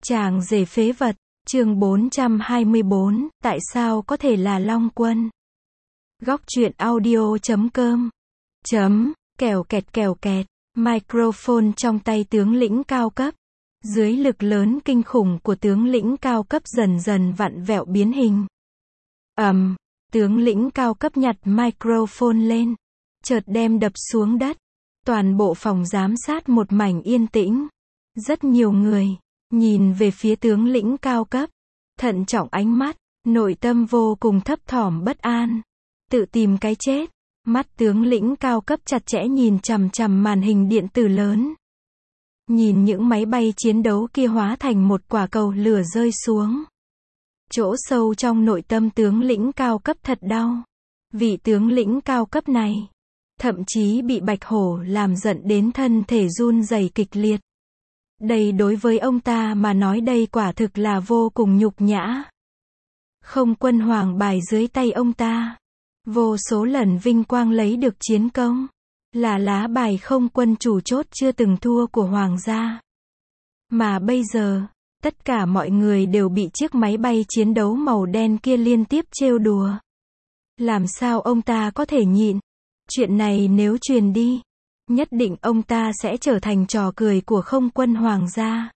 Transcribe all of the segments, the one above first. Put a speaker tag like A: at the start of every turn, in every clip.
A: Chàng rể phế vật, chương 424, tại sao có thể là Long Quân? Góc truyện audio.com kèo kẹt, microphone trong tay tướng lĩnh cao cấp. Dưới lực lớn kinh khủng của tướng lĩnh cao cấp dần dần vặn vẹo biến hình. Tướng lĩnh cao cấp nhặt microphone lên, chợt đem đập xuống đất. Toàn bộ phòng giám sát một mảnh yên tĩnh. Rất nhiều người nhìn về phía tướng lĩnh cao cấp, thận trọng ánh mắt, nội tâm vô cùng thấp thỏm bất an, tự tìm cái chết. Mắt tướng lĩnh cao cấp chặt chẽ nhìn chằm chằm màn hình điện tử lớn. Nhìn những máy bay chiến đấu kia hóa thành một quả cầu lửa rơi xuống. Chỗ sâu trong nội tâm tướng lĩnh cao cấp thật đau. Vị tướng lĩnh cao cấp này, thậm chí bị Bạch Hổ làm giận đến thân thể run rẩy kịch liệt. Đây đối với ông ta mà nói đây quả thực là vô cùng nhục nhã. Không quân hoàng bài dưới tay ông ta. Vô số lần vinh quang lấy được chiến công. Là lá bài không quân chủ chốt chưa từng thua của hoàng gia. Mà bây giờ, tất cả mọi người đều bị chiếc máy bay chiến đấu màu đen kia liên tiếp trêu đùa. Làm sao ông ta có thể nhịn? Chuyện này nếu truyền đi, nhất định ông ta sẽ trở thành trò cười của không quân hoàng gia.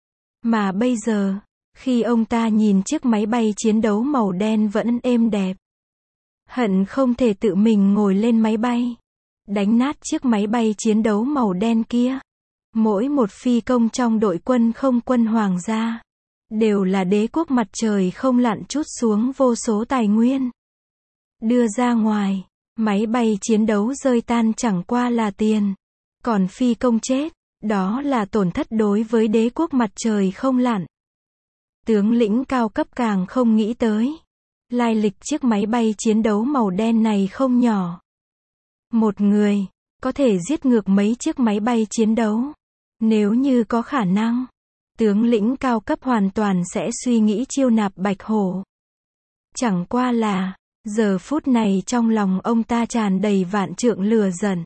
A: Mà bây giờ, khi ông ta nhìn chiếc máy bay chiến đấu màu đen vẫn êm đẹp, hận không thể tự mình ngồi lên máy bay, đánh nát chiếc máy bay chiến đấu màu đen kia. Mỗi một phi công trong đội quân không quân hoàng gia, đều là đế quốc mặt trời không lặn trút xuống vô số tài nguyên. Đưa ra ngoài, máy bay chiến đấu rơi tan chẳng qua là tiền. Còn phi công chết, đó là tổn thất đối với đế quốc mặt trời không lặn. Tướng lĩnh cao cấp càng không nghĩ tới. Lai lịch chiếc máy bay chiến đấu màu đen này không nhỏ. Một người, có thể giết ngược mấy chiếc máy bay chiến đấu. Nếu như có khả năng, tướng lĩnh cao cấp hoàn toàn sẽ suy nghĩ chiêu nạp Bạch Hổ. Chẳng qua là, giờ phút này trong lòng ông ta tràn đầy vạn trượng lửa giận.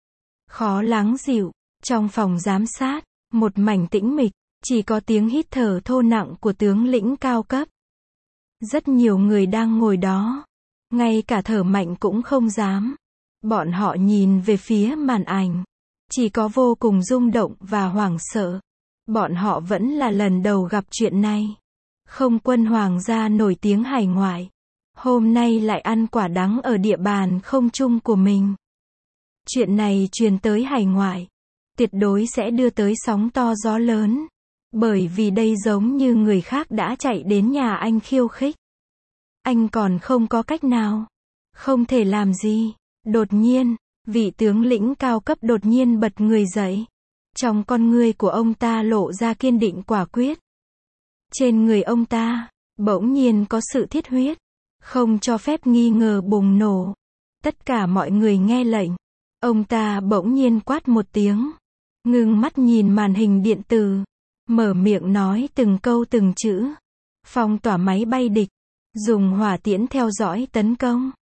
A: Khó lắng dịu, trong phòng giám sát, một mảnh tĩnh mịch, chỉ có tiếng hít thở thô nặng của tướng lĩnh cao cấp. Rất nhiều người đang ngồi đó, ngay cả thở mạnh cũng không dám. Bọn họ nhìn về phía màn ảnh, chỉ có vô cùng rung động và hoảng sợ. Bọn họ vẫn là lần đầu gặp chuyện này. Không quân hoàng gia nổi tiếng hải ngoại, hôm nay lại ăn quả đắng ở địa bàn không trung của mình. Chuyện này truyền tới hải ngoại, tuyệt đối sẽ đưa tới sóng to gió lớn. Bởi vì đây giống như người khác đã chạy đến nhà anh khiêu khích. Anh còn không có cách nào, không thể làm gì. Đột nhiên, vị tướng lĩnh cao cấp đột nhiên bật người dậy. Trong con ngươi của ông ta lộ ra kiên định quả quyết. Trên người ông ta, bỗng nhiên có sự thiết huyết, không cho phép nghi ngờ bùng nổ. Tất cả mọi người nghe lệnh. Ông ta bỗng nhiên quát một tiếng, ngưng mắt nhìn màn hình điện tử, mở miệng nói từng câu từng chữ. Phong tỏa máy bay địch, dùng hỏa tiễn theo dõi tấn công.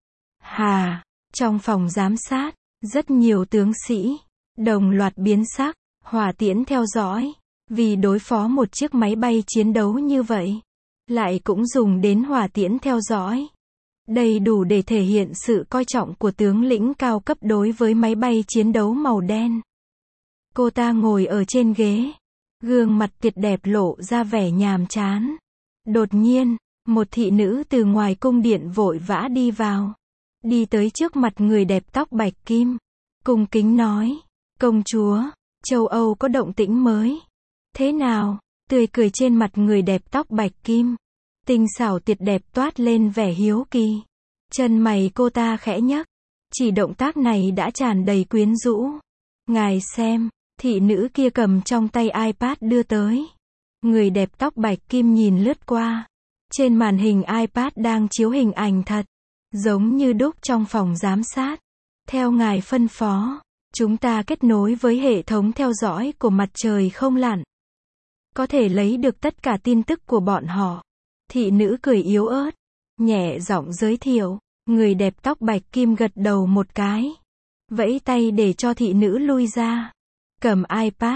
A: Trong phòng giám sát, rất nhiều tướng sĩ đồng loạt biến sắc. Hỏa tiễn theo dõi, vì đối phó một chiếc máy bay chiến đấu như vậy, lại cũng dùng đến hỏa tiễn theo dõi. Đây đủ để thể hiện sự coi trọng của tướng lĩnh cao cấp đối với máy bay chiến đấu màu đen. Cô ta ngồi ở trên ghế, gương mặt tuyệt đẹp lộ ra vẻ nhàm chán. Đột nhiên, một thị nữ từ ngoài cung điện vội vã đi vào, đi tới trước mặt người đẹp tóc bạch kim, cung kính nói: "Công chúa, châu Âu có động tĩnh mới." "Thế nào?" Tươi cười trên mặt người đẹp tóc bạch kim, tinh xảo tuyệt đẹp toát lên vẻ hiếu kỳ. Chân mày cô ta khẽ nhấc, chỉ động tác này đã tràn đầy quyến rũ. "Ngài xem." Thị nữ kia cầm trong tay iPad đưa tới. Người đẹp tóc bạch kim nhìn lướt qua. Trên màn hình iPad đang chiếu hình ảnh thật, giống như đúc trong phòng giám sát. "Theo ngài phân phó, chúng ta kết nối với hệ thống theo dõi của mặt trời không lặn. Có thể lấy được tất cả tin tức của bọn họ." Thị nữ cười yếu ớt, nhẹ giọng giới thiệu. Người đẹp tóc bạch kim gật đầu một cái, vẫy tay để cho thị nữ lui ra. Cầm iPad,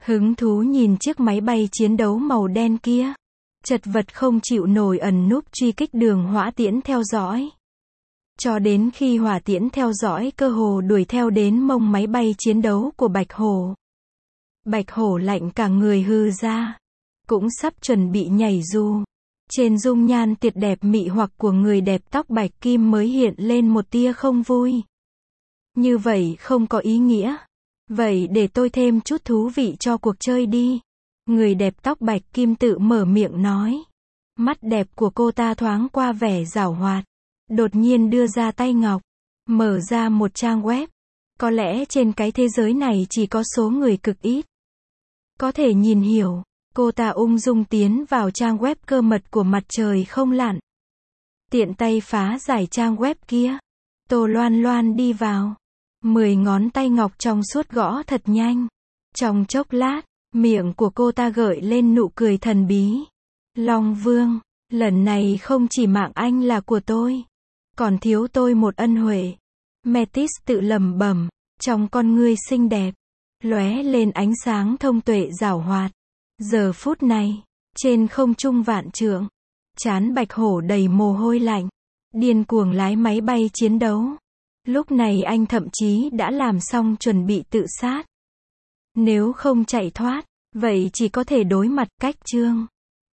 A: Hứng thú nhìn chiếc máy bay chiến đấu màu đen kia. Chật vật không chịu nổi ẩn núp truy kích đường hỏa tiễn theo dõi. Cho đến khi hỏa tiễn theo dõi cơ hồ đuổi theo đến mông máy bay chiến đấu của Bạch Hổ. Bạch Hổ lạnh cả người hư ra. Cũng sắp chuẩn bị nhảy dù. Trên dung nhan tuyệt đẹp mị hoặc của người đẹp tóc bạch kim mới hiện lên một tia không vui. Như vậy không có ý nghĩa. Vậy để tôi thêm chút thú vị cho cuộc chơi đi. Người đẹp tóc bạch kim tự mở miệng nói. Mắt đẹp của cô ta thoáng qua vẻ giảo hoạt. Đột nhiên đưa ra tay ngọc. Mở ra một trang web. Có lẽ trên cái thế giới này chỉ có số người cực ít có thể nhìn hiểu. Cô ta ung dung tiến vào trang web cơ mật của mặt trời không lặn. Tiện tay phá giải trang web kia. Tô Loan Loan đi vào. 10 ngón tay ngọc trong suốt gõ thật nhanh. Trong chốc lát, miệng của cô ta gợi lên nụ cười thần bí. Long Vương, lần này không chỉ mạng anh là của tôi, còn thiếu tôi một ân huệ. Metis tự lẩm bẩm, trong con ngươi xinh đẹp, lóe lên ánh sáng thông tuệ giảo hoạt. Giờ phút này, trên không trung vạn trượng, trán Bạch Hổ đầy mồ hôi lạnh, điên cuồng lái máy bay chiến đấu. Lúc này anh thậm chí đã làm xong chuẩn bị tự sát. Nếu không chạy thoát, vậy chỉ có thể đối mặt cách chương.